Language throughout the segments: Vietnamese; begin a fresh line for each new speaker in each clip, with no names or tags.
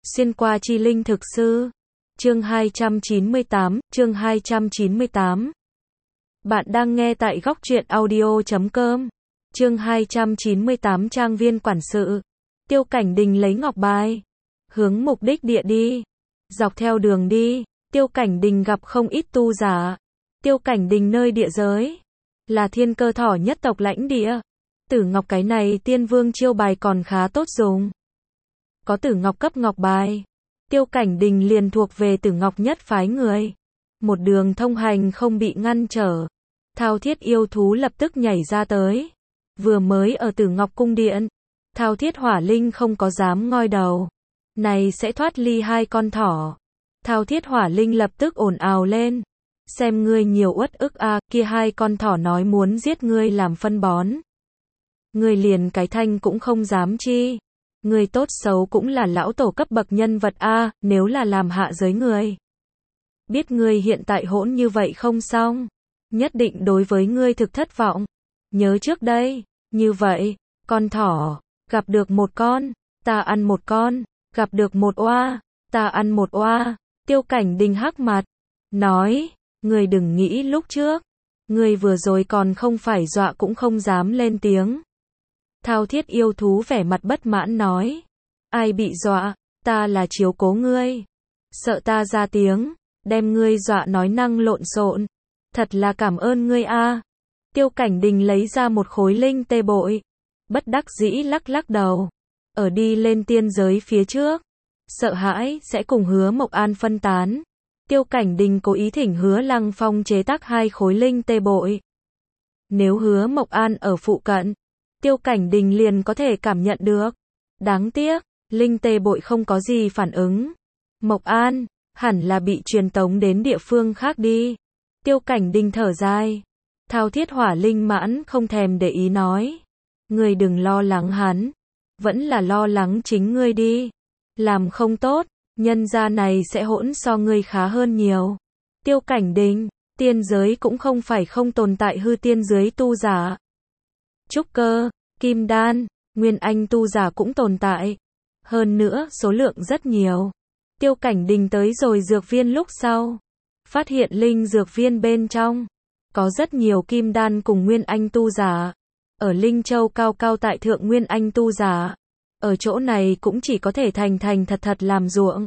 Xuyên qua chi linh thực sư. Chương 298. Bạn đang nghe tại góc truyện audio.com. Chương 298 Trang viên quản sự. Tiêu Cảnh Đình lấy ngọc bài. Hướng mục đích địa đi. Dọc theo đường đi, Tiêu Cảnh Đình gặp không ít tu giả. Tiêu Cảnh Đình nơi địa giới là thiên cơ thỏ nhất tộc lãnh địa. Tử ngọc cái này tiên vương chiêu bài còn khá tốt dùng. Có tử ngọc cấp ngọc bài, Tiêu Cảnh Đình liền thuộc về tử ngọc nhất phái người. Một đường thông hành không bị ngăn trở. Thao thiết yêu thú lập tức nhảy ra tới. Vừa mới ở tử ngọc cung điện, Thao thiết hỏa linh không có dám ngoi đầu. Này sẽ thoát ly hai con thỏ. Thao thiết hỏa linh lập tức ồn ào lên. Xem ngươi nhiều uất ức a, kia hai con thỏ nói muốn giết ngươi làm phân bón. Ngươi liền cái thanh cũng không dám chi. Ngươi tốt xấu cũng là lão tổ cấp bậc nhân vật a, nếu là làm hạ giới người. Biết ngươi hiện tại hỗn như vậy không xong. Nhất định đối với ngươi thực thất vọng. Nhớ trước đây, như vậy, con thỏ, gặp được một con, ta ăn một con, gặp được một oa, ta ăn một oa. Tiêu Cảnh Đình hắc mặt, nói, ngươi đừng nghĩ lúc trước, ngươi vừa rồi còn không phải dọa cũng không dám lên tiếng. Thao thiết yêu thú vẻ mặt bất mãn nói, ai bị dọa, ta là chiếu cố ngươi. Sợ ta ra tiếng, đem ngươi dọa nói năng lộn xộn. Thật là cảm ơn ngươi a. Tiêu Cảnh Đình lấy ra một khối linh tê bội. Bất đắc dĩ lắc lắc đầu. Ở đi lên tiên giới phía trước, sợ hãi sẽ cùng Hứa Mộc An phân tán. Tiêu Cảnh Đình cố ý thỉnh Hứa Lăng Phong chế tác hai khối linh tê bội. Nếu Hứa Mộc An ở phụ cận, Tiêu Cảnh Đình liền có thể cảm nhận được. Đáng tiếc, linh tê bội không có gì phản ứng. Mộc An, hẳn là bị truyền tống đến địa phương khác đi. Tiêu Cảnh Đình thở dài. Thao thiết hỏa linh mãn không thèm để ý nói. Ngươi đừng lo lắng hắn. Vẫn là lo lắng chính ngươi đi. Làm không tốt, nhân gia này sẽ hỗn so ngươi khá hơn nhiều. Tiêu Cảnh Đình, tiên giới cũng không phải không tồn tại hư tiên giới tu giả. Trúc cơ, kim đan, nguyên anh tu giả cũng tồn tại. Hơn nữa, số lượng rất nhiều. Tiêu Cảnh Đình tới rồi dược viên lúc sau. Phát hiện linh dược viên bên trong. Có rất nhiều kim đan cùng nguyên anh tu giả. Ở Linh Châu cao cao tại thượng nguyên anh tu giả. Ở chỗ này cũng chỉ có thể thành thật làm ruộng.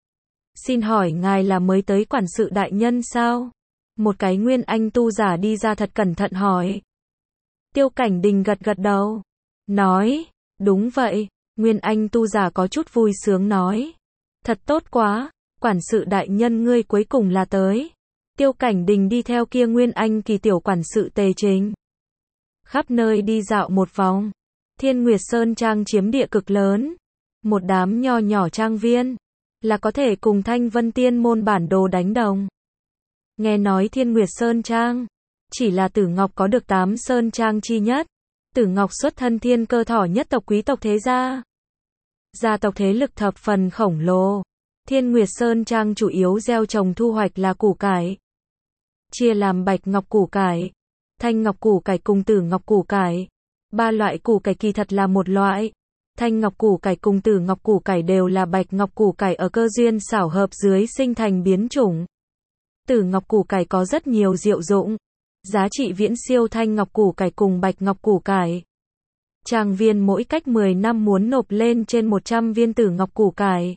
Xin hỏi ngài là mới tới quản sự đại nhân sao? Một cái nguyên anh tu giả đi ra thật cẩn thận hỏi. Tiêu Cảnh Đình gật đầu. Nói, đúng vậy, nguyên anh tu giả có chút vui sướng nói. Thật tốt quá, quản sự đại nhân ngươi cuối cùng là tới. Tiêu Cảnh Đình đi theo kia nguyên anh kỳ tiểu quản sự Tề Trình. Khắp nơi đi dạo một vòng. Thiên Nguyệt Sơn Trang chiếm địa cực lớn. Một đám nho nhỏ trang viên. Là có thể cùng Thanh Vân Tiên môn bản đồ đánh đồng. Nghe nói Thiên Nguyệt Sơn Trang. Chỉ là Tử Ngọc có được 8 Sơn Trang chi nhất. Tử Ngọc xuất thân thiên cơ thỏ nhất tộc quý tộc thế gia. Gia tộc thế lực thập phần khổng lồ. Thiên Nguyệt Sơn Trang chủ yếu gieo trồng thu hoạch là củ cải. Chia làm bạch ngọc củ cải, thanh ngọc củ cải cùng tử ngọc củ cải. Ba loại củ cải kỳ thật là một loại. Thanh ngọc củ cải cùng tử ngọc củ cải đều là bạch ngọc củ cải ở cơ duyên xảo hợp dưới sinh thành biến chủng. Tử ngọc củ cải có rất nhiều diệu dụng. Giá trị viễn siêu thanh ngọc củ cải cùng bạch ngọc củ cải. Trang viên mỗi cách 10 năm muốn nộp lên trên 100 viên tử ngọc củ cải.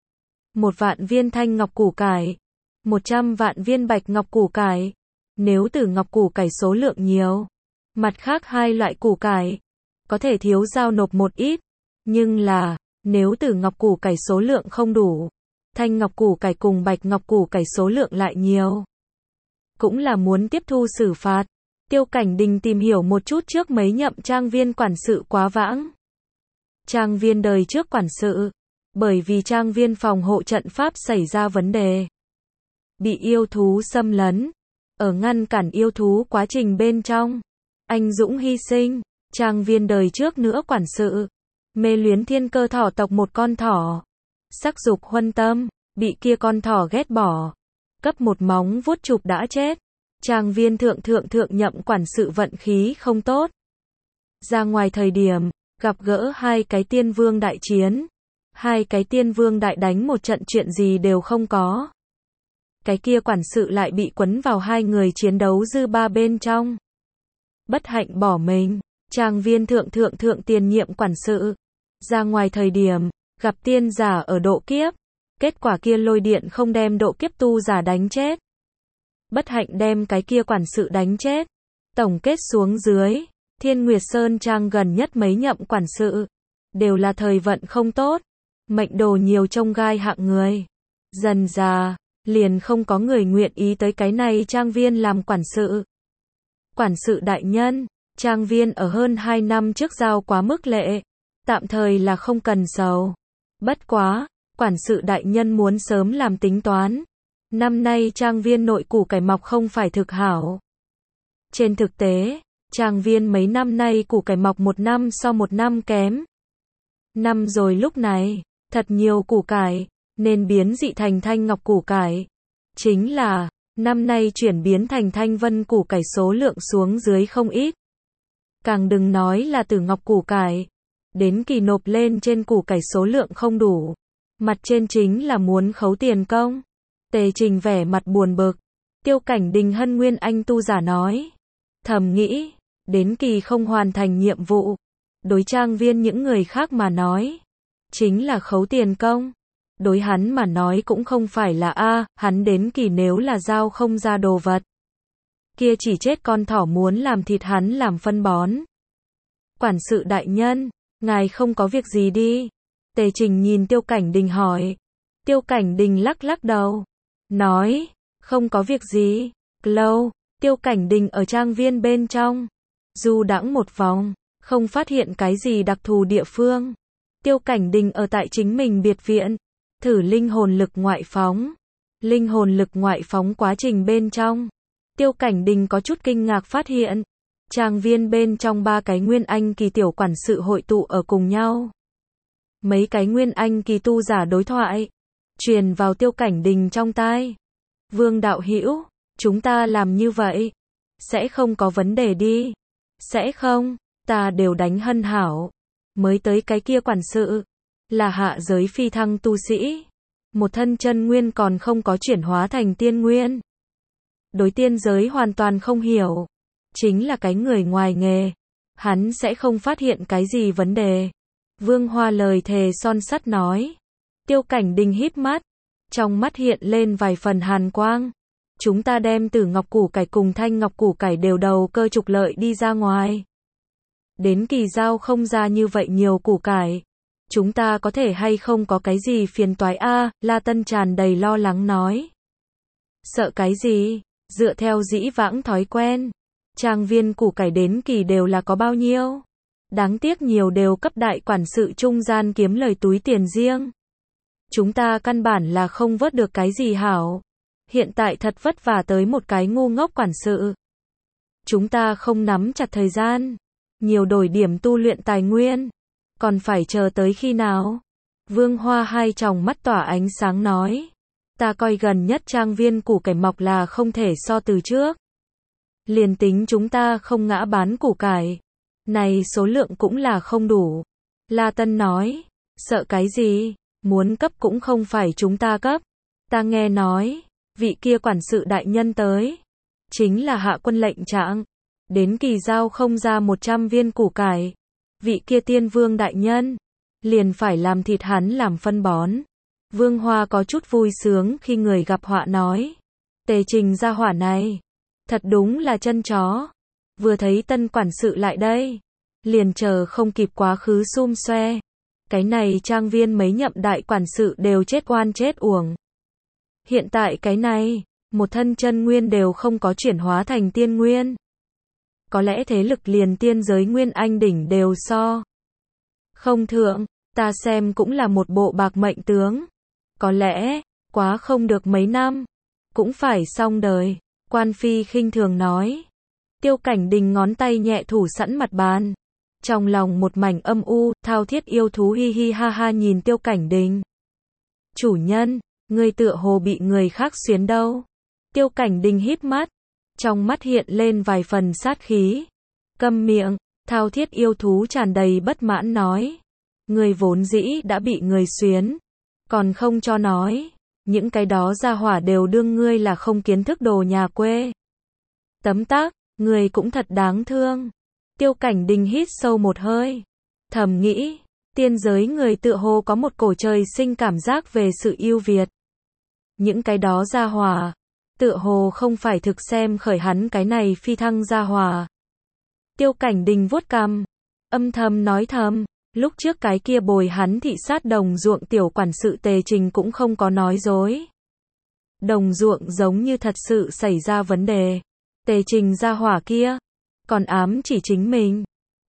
1 vạn viên thanh ngọc củ cải. 100 vạn viên bạch ngọc củ cải. Nếu tử ngọc củ cải số lượng nhiều, mặt khác hai loại củ cải có thể thiếu giao nộp một ít, nhưng là nếu tử ngọc củ cải số lượng không đủ, thanh ngọc củ cải cùng bạch ngọc củ cải số lượng lại nhiều, cũng là muốn tiếp thu xử phạt. Tiêu Cảnh Đình tìm hiểu một chút trước mấy nhậm trang viên quản sự quá vãng. Trang viên đời trước quản sự, bởi vì trang viên phòng hộ trận pháp xảy ra vấn đề, bị yêu thú xâm lấn. Ở ngăn cản yêu thú quá trình bên trong, anh dũng hy sinh. Trang viên đời trước nữa quản sự, mê luyến thiên cơ thỏ tộc một con thỏ. Sắc dục huân tâm, bị kia con thỏ ghét bỏ. Cấp một móng vuốt chụp đã chết. Trang viên thượng nhậm quản sự vận khí không tốt. Ra ngoài thời điểm, gặp gỡ hai cái tiên vương đại chiến. Hai cái tiên vương đại đánh một trận chuyện gì đều không có. Cái kia quản sự lại bị quấn vào hai người chiến đấu dư ba bên trong. Bất hạnh bỏ mình, trang viên thượng tiền nhiệm quản sự. Ra ngoài thời điểm, gặp tiên giả ở độ kiếp. Kết quả kia lôi điện không đem độ kiếp tu giả đánh chết. Bất hạnh đem cái kia quản sự đánh chết. Tổng kết xuống dưới, Thiên Nguyệt Sơn trang gần nhất mấy nhậm quản sự. Đều là thời vận không tốt. Mệnh đồ nhiều trông gai hạng người. Dần già, liền không có người nguyện ý tới cái này trang viên làm quản sự. Quản sự đại nhân, trang viên ở hơn 2 năm trước giao quá mức lệ. Tạm thời là không cần sầu. Bất quá, quản sự đại nhân muốn sớm làm tính toán. Năm nay trang viên nội củ cải mọc không phải thực hảo. Trên thực tế, trang viên mấy năm nay củ cải mọc một năm so một năm kém. Năm rồi lúc này, thật nhiều củ cải, nên biến dị thành thanh ngọc củ cải. Chính là, năm nay chuyển biến thành thanh vân củ cải số lượng xuống dưới không ít. Càng đừng nói là tử ngọc củ cải. Đến kỳ nộp lên trên củ cải số lượng không đủ. Mặt trên chính là muốn khấu tiền công. Tề Trình vẻ mặt buồn bực. Tiêu Cảnh Đình hân nguyên anh tu giả nói. Thầm nghĩ, đến kỳ không hoàn thành nhiệm vụ. Đối trang viên những người khác mà nói. Chính là khấu tiền công. Đối hắn mà nói cũng không phải là hắn đến kỳ nếu là giao không ra đồ vật. Kia chỉ chết con thỏ muốn làm thịt hắn làm phân bón. Quản sự đại nhân, ngài không có việc gì đi. Tề Trình nhìn Tiêu Cảnh Đình hỏi. Tiêu Cảnh Đình lắc lắc đầu. Nói, không có việc gì. Lâu, Tiêu Cảnh Đình ở trang viên bên trong. Du đãng một vòng, không phát hiện cái gì đặc thù địa phương. Tiêu Cảnh Đình ở tại chính mình biệt viện. Thử linh hồn lực ngoại phóng. Linh hồn lực ngoại phóng quá trình bên trong. Tiêu Cảnh Đình có chút kinh ngạc phát hiện. Trang viên bên trong 3 cái nguyên anh kỳ tiểu quản sự hội tụ ở cùng nhau. Mấy cái nguyên anh kỳ tu giả đối thoại. Truyền vào Tiêu Cảnh Đình trong tai. Vương đạo hữu, chúng ta làm như vậy. Sẽ không có vấn đề đi. Sẽ không, ta đều đánh hân hảo. Mới tới cái kia quản sự. Là hạ giới phi thăng tu sĩ. Một thân chân nguyên còn không có chuyển hóa thành tiên nguyên. Đối tiên giới hoàn toàn không hiểu. Chính là cái người ngoài nghề. Hắn sẽ không phát hiện cái gì vấn đề. Vương Hoa lời thề son sắt nói. Tiêu Cảnh Đình híp mắt. Trong mắt hiện lên vài phần hàn quang. Chúng ta đem tử ngọc củ cải cùng thanh ngọc củ cải đều đầu cơ trục lợi đi ra ngoài. Đến kỳ giao không ra như vậy nhiều củ cải. Chúng ta có thể hay không có cái gì phiền toái La Tân tràn đầy lo lắng nói. Sợ cái gì? Dựa theo dĩ vãng thói quen. Trang viên củ cải đến kỳ đều là có bao nhiêu? Đáng tiếc nhiều đều cấp đại quản sự trung gian kiếm lời túi tiền riêng. Chúng ta căn bản là không vớt được cái gì hảo. Hiện tại thật vất vả tới một cái ngu ngốc quản sự. Chúng ta không nắm chặt thời gian. Nhiều đổi điểm tu luyện tài nguyên. Còn phải chờ tới khi nào? Vương Hoa hai tròng mắt tỏa ánh sáng nói. Ta coi gần nhất trang viên củ cải mọc là không thể so từ trước. Liền tính chúng ta không ngã bán củ cải. Này số lượng cũng là không đủ. La Tân nói. Sợ cái gì? Muốn cấp cũng không phải chúng ta cấp. Ta nghe nói. Vị kia quản sự đại nhân tới. Chính là hạ quân lệnh trạng. Đến kỳ giao không ra 100 viên củ cải. Vị kia tiên vương đại nhân. Liền phải làm thịt hắn làm phân bón. Vương Hoa có chút vui sướng khi người gặp họa nói. Tề Trình ra hỏa này. Thật đúng là chân chó. Vừa thấy tân quản sự lại đây. Liền chờ không kịp quá khứ xum xoe. Cái này trang viên mấy nhậm đại quản sự đều chết oan chết uổng. Hiện tại cái này, một thân chân nguyên đều không có chuyển hóa thành tiên nguyên. Có lẽ thế lực liền tiên giới nguyên anh đỉnh đều so. Không thượng, ta xem cũng là một bộ bạc mệnh tướng. Có lẽ, quá không được mấy năm, cũng phải xong đời. Quan Phi khinh thường nói. Tiêu Cảnh Đình ngón tay nhẹ thủ sẵn mặt bàn. Trong lòng một mảnh âm u, thao thiết yêu thú hi hi ha ha nhìn Tiêu Cảnh Đình. Chủ nhân, ngươi tựa hồ bị người khác xuyến đâu. Tiêu Cảnh Đình híp mắt. Trong mắt hiện lên vài phần sát khí. Câm miệng, thao thiết yêu thú tràn đầy bất mãn nói. Người vốn dĩ đã bị người xuyến, còn không cho nói, những cái đó gia hỏa đều đương ngươi là không kiến thức đồ nhà quê. Tấm tắc, người cũng thật đáng thương. Tiêu Cảnh Đình hít sâu một hơi, thầm nghĩ, tiên giới người tựa hồ có một cổ trời sinh cảm giác về sự ưu việt. Những cái đó gia hỏa, tựa hồ không phải thực xem khởi hắn cái này phi thăng gia hỏa. Tiêu Cảnh Đình vuốt cằm, âm thầm nói thầm, lúc trước cái kia bồi hắn thị sát đồng ruộng tiểu quản sự Tề Trình cũng không có nói dối. Đồng ruộng giống như thật sự xảy ra vấn đề. Tề Trình gia hỏa kia, còn ám chỉ chính mình.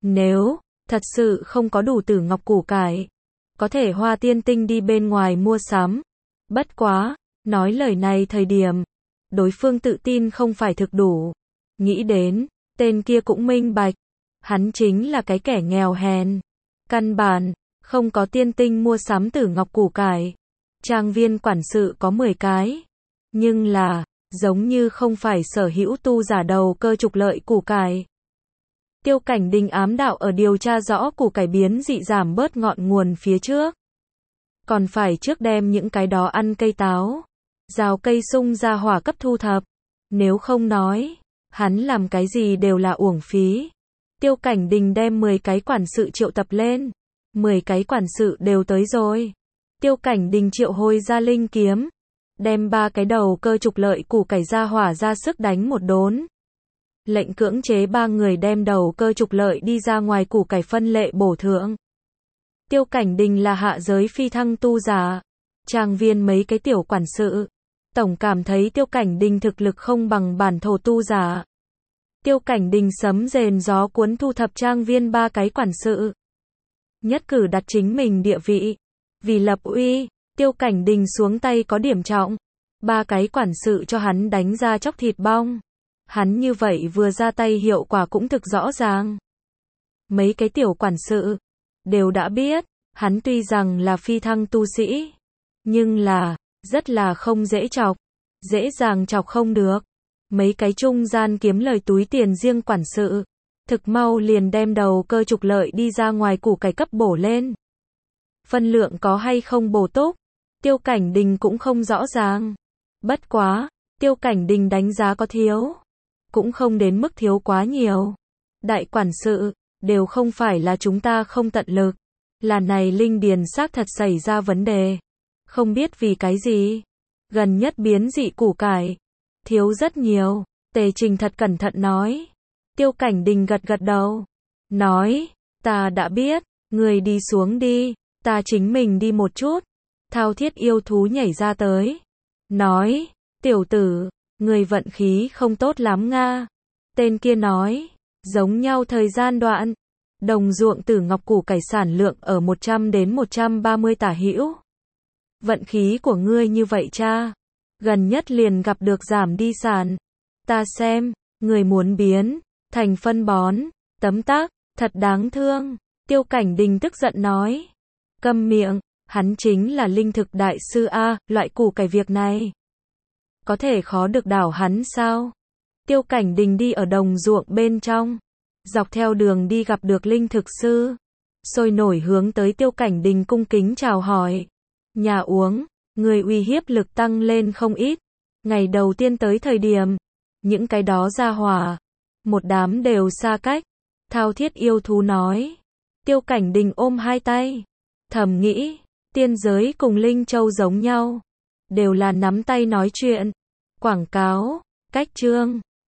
Nếu thật sự không có đủ tử ngọc củ cải, có thể Hoa Tiên Tinh đi bên ngoài mua sắm. Bất quá, nói lời này thời điểm, đối phương tự tin không phải thực đủ. Nghĩ đến, tên kia cũng minh bạch, hắn chính là cái kẻ nghèo hèn. Căn bản, không có tiên tinh mua sắm tử ngọc củ cải. Trang viên quản sự có 10 cái. Nhưng là, giống như không phải sở hữu tu giả đầu cơ trục lợi củ cải. Tiêu Cảnh Đình ám đạo ở điều tra rõ củ cải biến dị giảm bớt ngọn nguồn phía trước. Còn phải trước đem những cái đó ăn cây táo, rào cây sung ra hỏa cấp thu thập. Nếu không nói, hắn làm cái gì đều là uổng phí. Tiêu Cảnh Đình đem 10 cái quản sự triệu tập lên. 10 cái quản sự đều tới rồi. Tiêu Cảnh Đình triệu hồi ra linh kiếm, đem 3 cái đầu cơ trục lợi củ cải gia hỏa ra sức đánh một đốn. Lệnh cưỡng chế 3 người đem đầu cơ trục lợi đi ra ngoài củ cải phân lệ bổ thượng. Tiêu Cảnh Đình là hạ giới phi thăng tu giả. Trang viên mấy cái tiểu quản sự, tổng cảm thấy Tiêu Cảnh Đình thực lực không bằng bản thổ tu giả. Tiêu Cảnh Đình sấm rền gió cuốn thu thập trang viên 3 cái quản sự. Nhất cử đặt chính mình địa vị. Vì lập uy, Tiêu Cảnh Đình xuống tay có điểm trọng. 3 cái quản sự cho hắn đánh ra chóc thịt bong. Hắn như vậy vừa ra tay hiệu quả cũng thực rõ ràng. Mấy cái tiểu quản sự đều đã biết, hắn tuy rằng là phi thăng tu sĩ, nhưng là rất là không dễ chọc, dễ dàng chọc không được. Mấy cái trung gian kiếm lời túi tiền riêng quản sự, thực mau liền đem đầu cơ trục lợi đi ra ngoài củ cải cấp bổ lên. Phân lượng có hay không bổ túc, Tiêu Cảnh Đình cũng không rõ ràng. Bất quá, Tiêu Cảnh Đình đánh giá có thiếu, cũng không đến mức thiếu quá nhiều. Đại quản sự, đều không phải là chúng ta không tận lực, là này linh điền xác thật xảy ra vấn đề. Không biết vì cái gì, gần nhất biến dị củ cải thiếu rất nhiều. Tề Trình thật cẩn thận nói. Tiêu Cảnh Đình gật gật đầu, nói, ta đã biết, người đi xuống đi, ta chính mình đi một chút. Thao Thiết yêu thú nhảy ra tới, nói, tiểu tử, người vận khí không tốt lắm nga. Tên kia nói, giống nhau thời gian đoạn, đồng ruộng tử ngọc củ cải sản lượng ở 100 đến 130 tả hữu. Vận khí của ngươi như vậy cha, gần nhất liền gặp được giảm đi sản. Ta xem, người muốn biến thành phân bón, tấm tắc, thật đáng thương. Tiêu Cảnh Đình tức giận nói, câm miệng, hắn chính là linh thực đại sư A, loại củ cải việc này có thể khó được đảo hắn sao? Tiêu Cảnh Đình đi ở đồng ruộng bên trong, dọc theo đường đi gặp được linh thực sư, sôi nổi hướng tới Tiêu Cảnh Đình cung kính chào hỏi. Nhà uống, người uy hiếp lực tăng lên không ít. Ngày đầu tiên tới thời điểm, những cái đó ra hỏa, một đám đều xa cách. Thao Thiết yêu thú nói. Tiêu Cảnh Đình ôm hai tay, thầm nghĩ, tiên giới cùng Linh Châu giống nhau, đều là nắm tay nói chuyện. Quảng cáo, cách chương